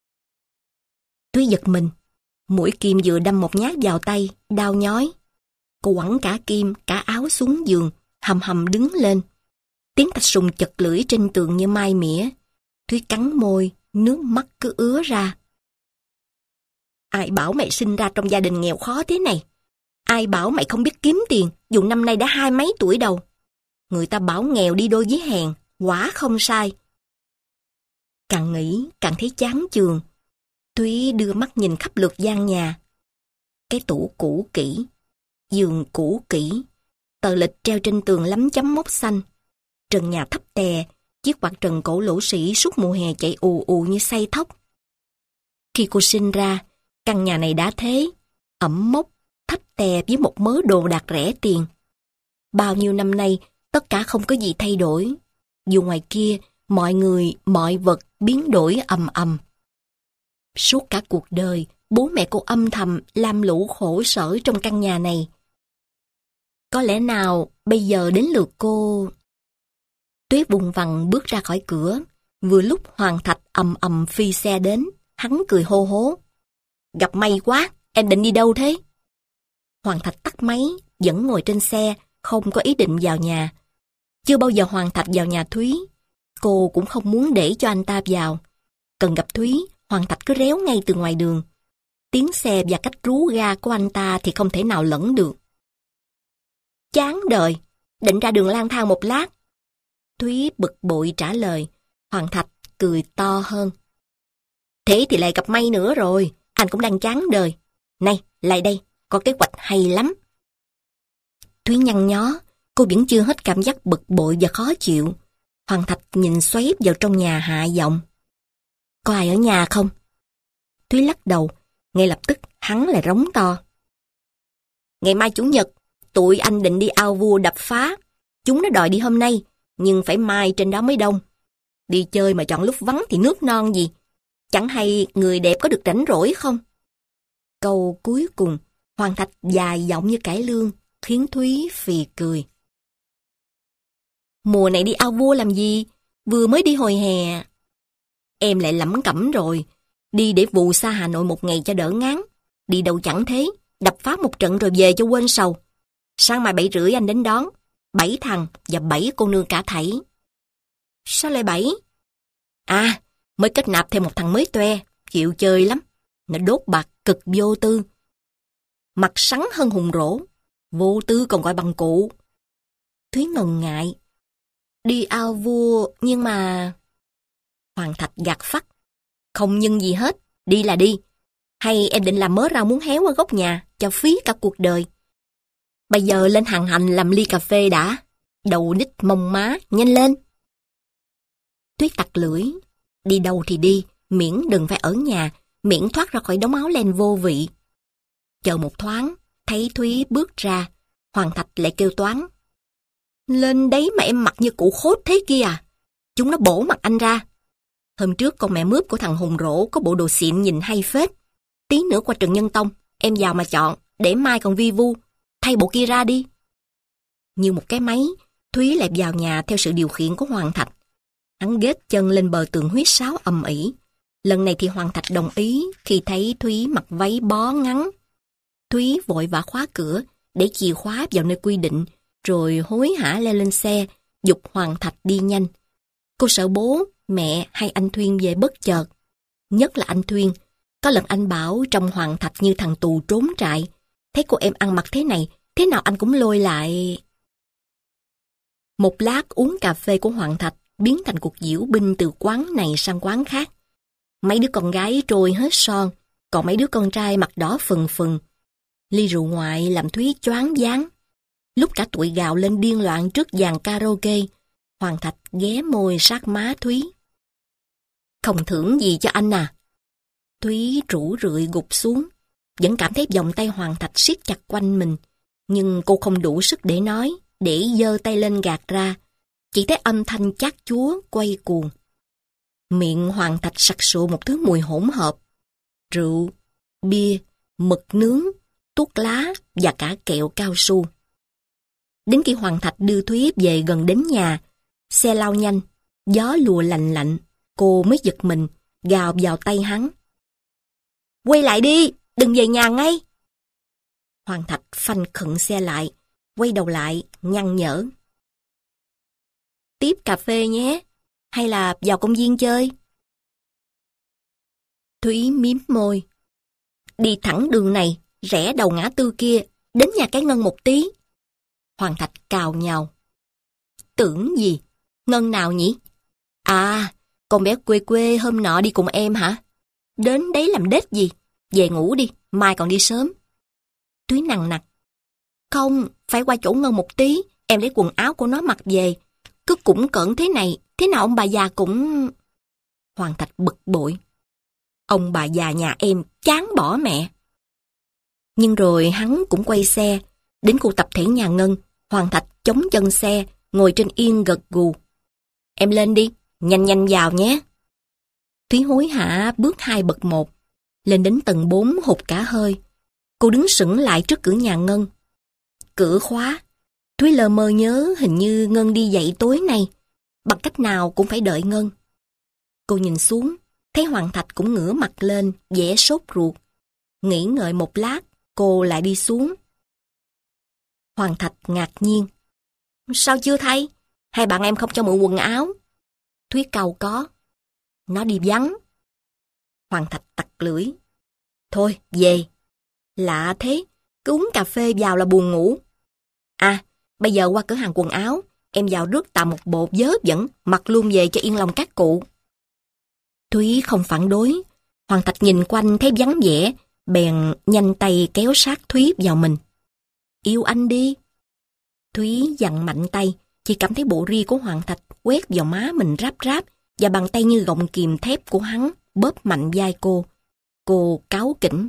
Thúy giật mình, mũi kim vừa đâm một nhát vào tay, đau nhói. Cô quẳng cả kim, cả áo xuống giường, hầm hầm đứng lên. Tiếng Thạch Sùng chật lưỡi trên tường như mai mỉa. Thúy cắn môi, nước mắt cứ ứa ra. Ai bảo mày sinh ra trong gia đình nghèo khó thế này? Ai bảo mày không biết kiếm tiền, dù năm nay đã hai mấy tuổi đầu? Người ta bảo nghèo đi đôi với hèn, quả không sai. Càng nghĩ, càng thấy chán chường. Thúy đưa mắt nhìn khắp lượt gian nhà. Cái tủ cũ kỹ, giường cũ kỹ, tờ lịch treo trên tường lấm chấm mốc xanh. Trần nhà thấp tè, chiếc quạt trần cổ lỗ sĩ suốt mùa hè chạy ù ù như xay thóc. Khi cô sinh ra, căn nhà này đã thế, ẩm mốc, thấp tè với một mớ đồ đạc rẻ tiền. Bao nhiêu năm nay, tất cả không có gì thay đổi. Dù ngoài kia, mọi người, mọi vật biến đổi ầm ầm. Suốt cả cuộc đời, bố mẹ cô âm thầm lam lũ khổ sở trong căn nhà này. Có lẽ nào bây giờ đến lượt cô... Tuyết vùng vằng bước ra khỏi cửa. Vừa lúc Hoàng Thạch ầm ầm phi xe đến, hắn cười hô hố. Gặp may quá, em định đi đâu thế? Hoàng Thạch tắt máy, vẫn ngồi trên xe, không có ý định vào nhà. Chưa bao giờ Hoàng Thạch vào nhà Thúy. Cô cũng không muốn để cho anh ta vào. Cần gặp Thúy, Hoàng Thạch cứ réo ngay từ ngoài đường. Tiếng xe và cách rú ga của anh ta thì không thể nào lẫn được. Chán đời, định ra đường lang thang một lát. Thúy bực bội trả lời. Hoàng Thạch cười to hơn. Thế thì lại gặp may nữa rồi, anh cũng đang chán đời. Này, lại đây, có kế hoạch hay lắm. Thúy nhăn nhó, cô vẫn chưa hết cảm giác bực bội và khó chịu. Hoàng Thạch nhìn xoáy vào trong nhà hạ giọng. Có ai ở nhà không? Thúy lắc đầu, ngay lập tức hắn lại rống to. Ngày mai Chủ nhật, tụi anh định đi ao vua đập phá. Chúng nó đòi đi hôm nay, nhưng phải mai trên đó mới đông. Đi chơi mà chọn lúc vắng thì nước non gì. Chẳng hay người đẹp có được rảnh rỗi không? Câu cuối cùng, Hoàng Thạch dài giọng như cải lương, khiến Thúy phì cười. Mùa này đi ao vua làm gì? Vừa mới đi hồi hè. Em lại lẩm cẩm rồi. Đi để vụ xa Hà Nội một ngày cho đỡ ngán. Đi đâu chẳng thế. Đập phá một trận rồi về cho quên sầu. Sáng mai bảy rưỡi anh đến đón. Bảy thằng và bảy cô nương cả thảy. Sao lại bảy? À, mới kết nạp thêm một thằng mới toe. Chịu chơi lắm. Nó đốt bạc cực vô tư. Mặt sắn hơn hùng rỗ. Vô tư còn gọi bằng cụ. Thúy ngần ngại. Đi ao vua, nhưng mà... Hoàng Thạch gạt phắt. Không nhưng gì hết, đi là đi. Hay em định làm mớ rau muống héo ở góc nhà, cho phí cả cuộc đời. Bây giờ lên hàng hành làm ly cà phê đã. Đầu đít mông má, nhanh lên. Tuyết tặc lưỡi. Đi đâu thì đi, miễn đừng phải ở nhà, miễn thoát ra khỏi đống áo len vô vị. Chờ một thoáng, thấy Thúy bước ra, Hoàng Thạch lại kêu toán. Lên đấy mà em mặc như cụ khốt thế kia à? Chúng nó bổ mặt anh ra. Hôm trước con mẹ mướp của thằng Hùng Rỗ có bộ đồ xịn nhìn hay phết. Tí nữa qua Trần Nhân Tông, em vào mà chọn, để mai còn vi vu, thay bộ kia ra đi. Như một cái máy, Thúy lại vào nhà theo sự điều khiển của Hoàng Thạch. Hắn ghét chân lên bờ tường huýt sáo ầm ĩ. Lần này thì Hoàng Thạch đồng ý khi thấy Thúy mặc váy bó ngắn. Thúy vội vã khóa cửa, để chìa khóa vào nơi quy định, rồi hối hả leo lên xe, giục Hoàng Thạch đi nhanh. Cô sợ bố, mẹ hay anh Thuyên về bất chợt. Nhất là anh Thuyên. Có lần anh bảo trông Hoàng Thạch như thằng tù trốn trại. Thấy cô em ăn mặc thế này, thế nào anh cũng lôi lại. Một lát uống cà phê của Hoàng Thạch biến thành cuộc diễu binh từ quán này sang quán khác. Mấy đứa con gái trôi hết son, còn mấy đứa con trai mặt đỏ phừng phừng. Ly rượu ngoại làm Thúy choáng váng. Lúc cả tụi gào lên điên loạn trước dàn karaoke, Hoàng Thạch ghé môi sát má Thúy. Không thưởng gì cho anh à? Thúy rũ rượi gục xuống, vẫn cảm thấy vòng tay Hoàng Thạch siết chặt quanh mình, nhưng cô không đủ sức để nói, để giơ tay lên gạt ra, chỉ thấy âm thanh chát chúa quay cuồng. Miệng Hoàng Thạch sặc sụa một thứ mùi hỗn hợp, rượu, bia, mực nướng, thuốc lá và cả kẹo cao su. Đến khi Hoàng Thạch đưa Thúy về gần đến nhà, xe lao nhanh, gió lùa lạnh lạnh, cô mới giật mình, gào vào tay hắn. Quay lại đi, đừng về nhà ngay. Hoàng Thạch phanh khựng xe lại, quay đầu lại, nhăn nhở. tiếp cà phê nhé. Hay là vào công viên chơi? Thúy mím môi. Đi thẳng đường này, rẽ đầu ngã tư kia, đến nhà cái Ngân một tí. Hoàng Thạch cào nhào. Tưởng gì? Ngân nào nhỉ? À, con bé quê quê hôm nọ đi cùng em hả? Đến đấy làm đết gì? Về ngủ đi, mai còn đi sớm. Thúy nằng nặc. Không, phải qua chỗ Ngân một tí, em lấy quần áo của nó mặc về. Cứ cũng cỡn thế này, thế nào ông bà già cũng... Hoàng Thạch bực bội. Ông bà già nhà em chán bỏ mẹ. Nhưng rồi hắn cũng quay xe, đến khu tập thể nhà Ngân. Hoàng Thạch chống chân xe, ngồi trên yên gật gù. Em lên đi, nhanh nhanh vào nhé. Thúy hối hả bước hai bậc một. Lên đến tầng bốn hụt cả hơi. Cô đứng sững lại trước cửa nhà Ngân. Cửa khóa. Thúy lờ mơ nhớ hình như Ngân đi dậy tối nay. Bằng cách nào cũng phải đợi Ngân. Cô nhìn xuống, thấy Hoàng Thạch cũng ngửa mặt lên, vẻ sốt ruột. Nghĩ ngợi một lát, cô lại đi xuống. Hoàng Thạch ngạc nhiên. Sao chưa thấy? Hai bạn em không cho mượn quần áo? Thúy cau có. Nó đi vắng. Hoàng Thạch tặc lưỡi. Thôi, về. Lạ thế, cứ uống cà phê vào là buồn ngủ. À, bây giờ qua cửa hàng quần áo, em vào rước tà một bộ vớ vẩn, mặc luôn về cho yên lòng các cụ. Thúy không phản đối. Hoàng Thạch nhìn quanh thấy vắng vẻ, bèn nhanh tay kéo sát Thúy vào mình. Yêu anh đi. Thúy dằn mạnh tay, chỉ cảm thấy bộ ri của Hoàng Thạch quét vào má mình ráp ráp và bàn tay như gọng kìm thép của hắn bóp mạnh vai cô. Cô cáu kỉnh.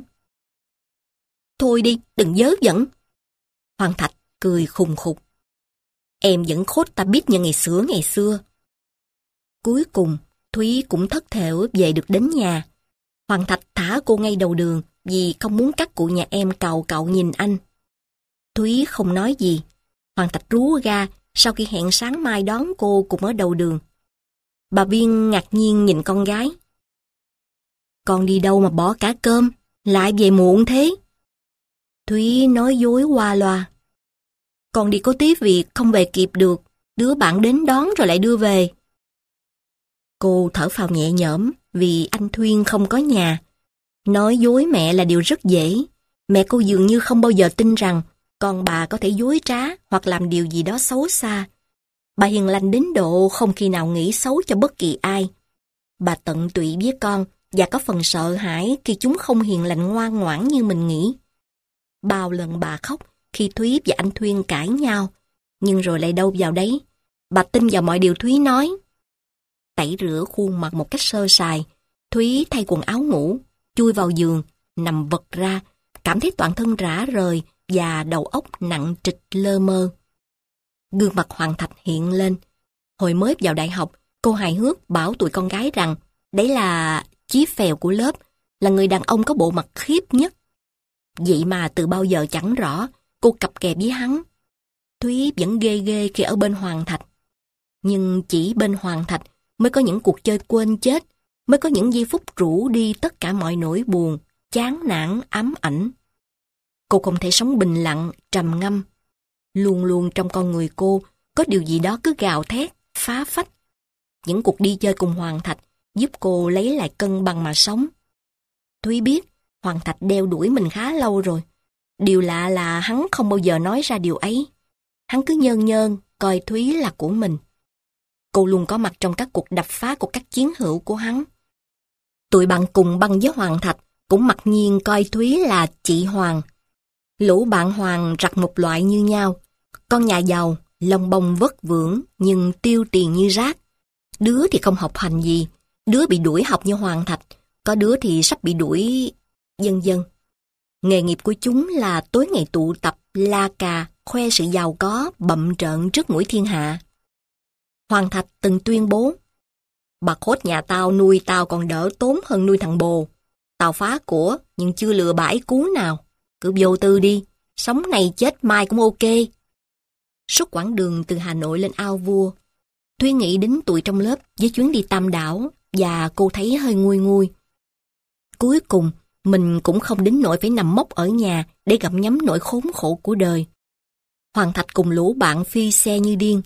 Thôi đi, đừng vớ vẩn. Hoàng Thạch cười khùng khục. Em vẫn khốt ta biết như ngày xưa ngày xưa. Cuối cùng, Thúy cũng thất thểu về được đến nhà. Hoàng Thạch thả cô ngay đầu đường vì không muốn các cụ nhà em càu cậu nhìn anh. Thúy không nói gì. Hoàng Thạch rú ga sau khi hẹn sáng mai đón cô cùng ở đầu đường. Bà Viên ngạc nhiên nhìn con gái. Con đi đâu mà bỏ cả cơm, lại về muộn thế? Thúy nói dối qua loa. Con đi có tí việc không về kịp được, đứa bạn đến đón rồi lại đưa về. Cô thở phào nhẹ nhõm vì anh Thuyên không có nhà. Nói dối mẹ là điều rất dễ. Mẹ cô dường như không bao giờ tin rằng con bà có thể dối trá hoặc làm điều gì đó xấu xa. Bà hiền lành đến độ không khi nào nghĩ xấu cho bất kỳ ai. Bà tận tụy với con và có phần sợ hãi khi chúng không hiền lành ngoan ngoãn như mình nghĩ. Bao lần bà khóc khi Thúy và anh Thuyên cãi nhau, nhưng rồi lại đâu vào đấy. Bà tin vào mọi điều Thúy nói. Tẩy rửa khuôn mặt một cách sơ sài, Thúy thay quần áo ngủ, chui vào giường, nằm vật ra, cảm thấy toàn thân rã rời và đầu óc nặng trịch lơ mơ. Gương mặt Hoàng Thạch hiện lên. Hồi mới vào đại học, cô hài hước bảo tụi con gái rằng đấy là chí phèo của lớp, là người đàn ông có bộ mặt khiếp nhất. Vậy mà từ bao giờ chẳng rõ, cô cặp kè với hắn. Thúy vẫn ghê ghê khi ở bên Hoàng Thạch. Nhưng chỉ bên Hoàng Thạch mới có những cuộc chơi quên chết, mới có những giây phút rũ đi tất cả mọi nỗi buồn, chán nản, ám ảnh. Cô không thể sống bình lặng, trầm ngâm. Luôn luôn trong con người cô có điều gì đó cứ gào thét, phá phách. Những cuộc đi chơi cùng Hoàng Thạch giúp cô lấy lại cân bằng mà sống. Thúy biết Hoàng Thạch đeo đuổi mình khá lâu rồi. Điều lạ là hắn không bao giờ nói ra điều ấy. Hắn cứ nhơn nhơn coi Thúy là của mình. Cô luôn có mặt trong các cuộc đập phá của các chiến hữu của hắn. Tụi bạn cùng băng với Hoàng Thạch cũng mặc nhiên coi Thúy là chị Hoàng. Lũ bạn Hoàng rặt một loại như nhau. Con nhà giàu, lông bông vất vưởng nhưng tiêu tiền như rác. Đứa thì không học hành gì, đứa bị đuổi học như Hoàng Thạch, có đứa thì sắp bị đuổi... Vân vân. Nghề nghiệp của chúng là tối ngày tụ tập, la cà, khoe sự giàu có, bậm trợn trước mũi thiên hạ. Hoàng Thạch từng tuyên bố: bà khốt nhà tao nuôi tao còn đỡ tốn hơn nuôi thằng bồ. Tao phá của nhưng chưa lừa bãi cú nào. Cứ vô tư đi, sống này chết mai cũng ok. Suốt quãng đường từ Hà Nội lên Ao Vua, Thúy nghĩ đến tụi trong lớp với chuyến đi Tam Đảo và cô thấy hơi nguôi nguôi. Cuối cùng, mình cũng không đến nỗi phải nằm mốc ở nhà để gặm nhấm nỗi khốn khổ của đời. Hoàng Thạch cùng lũ bạn phi xe như điên.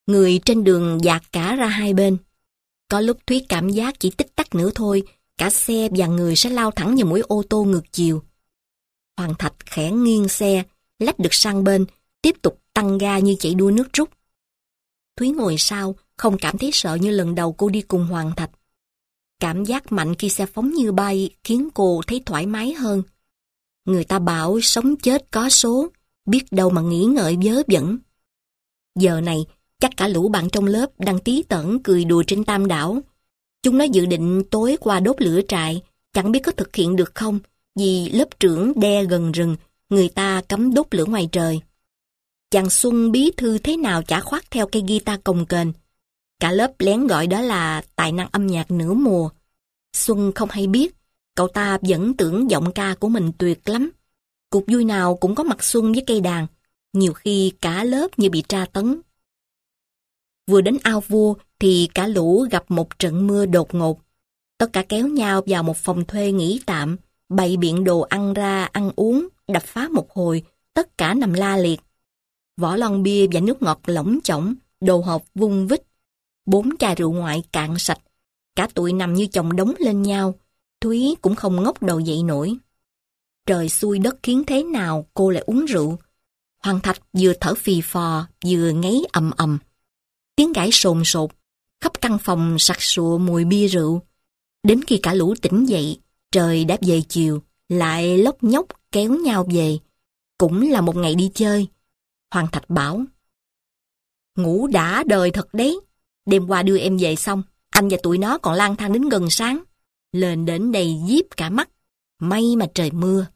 Người trên đường dạt cả ra hai bên. Có lúc Thúy cảm giác chỉ tích tắc nữa thôi, cả xe và người sẽ lao thẳng vào mũi ô tô ngược chiều. Hoàng Thạch khẽ nghiêng xe, lách được sang bên, tiếp tục tăng ga như chạy đua nước rút. Thúy ngồi sau, không cảm thấy sợ như lần đầu cô đi cùng Hoàng Thạch. Cảm giác mạnh khi xe phóng như bay khiến cô thấy thoải mái hơn. Người ta bảo sống chết có số, biết đâu mà nghĩ ngợi vớ vẩn. Giờ này, chắc cả lũ bạn trong lớp đang tí tởn cười đùa trên Tam Đảo. Chúng nó dự định tối qua đốt lửa trại, chẳng biết có thực hiện được không, vì lớp trưởng đe gần rừng, người ta cấm đốt lửa ngoài trời. Chàng Xuân bí thư thế nào chả khoác theo cây guitar cồng kềnh. Cả lớp lén gọi đó là tài năng âm nhạc nửa mùa. Xuân không hay biết, cậu ta vẫn tưởng giọng ca của mình tuyệt lắm. Cuộc vui nào cũng có mặt Xuân với cây đàn, nhiều khi cả lớp như bị tra tấn. Vừa đến ao vua thì cả lũ gặp một trận mưa đột ngột. Tất cả kéo nhau vào một phòng thuê nghỉ tạm, bày biện đồ ăn ra ăn uống, đập phá một hồi, tất cả nằm la liệt. Vỏ lon bia và nước ngọt lỏng chỏng, đồ hộp vung vít. Bốn chai rượu ngoại cạn sạch, cả tụi nằm như chồng đống lên nhau. Thúy cũng không ngóc đầu dậy nổi. Trời xui đất khiến thế nào cô lại uống rượu. Hoàng Thạch vừa thở phì phò, vừa ngáy ầm ầm. Tiếng gãi sồn sột, khắp căn phòng sặc sụa mùi bia rượu. Đến khi cả lũ tỉnh dậy, trời đã về chiều, lại lóc nhóc kéo nhau về. Cũng là một ngày đi chơi. Hoàng Thạch bảo: ngủ đã đời thật đấy. Đêm qua đưa em về xong, anh và tụi nó còn lang thang đến gần sáng. Lên đến đây díp cả mắt. May mà trời mưa.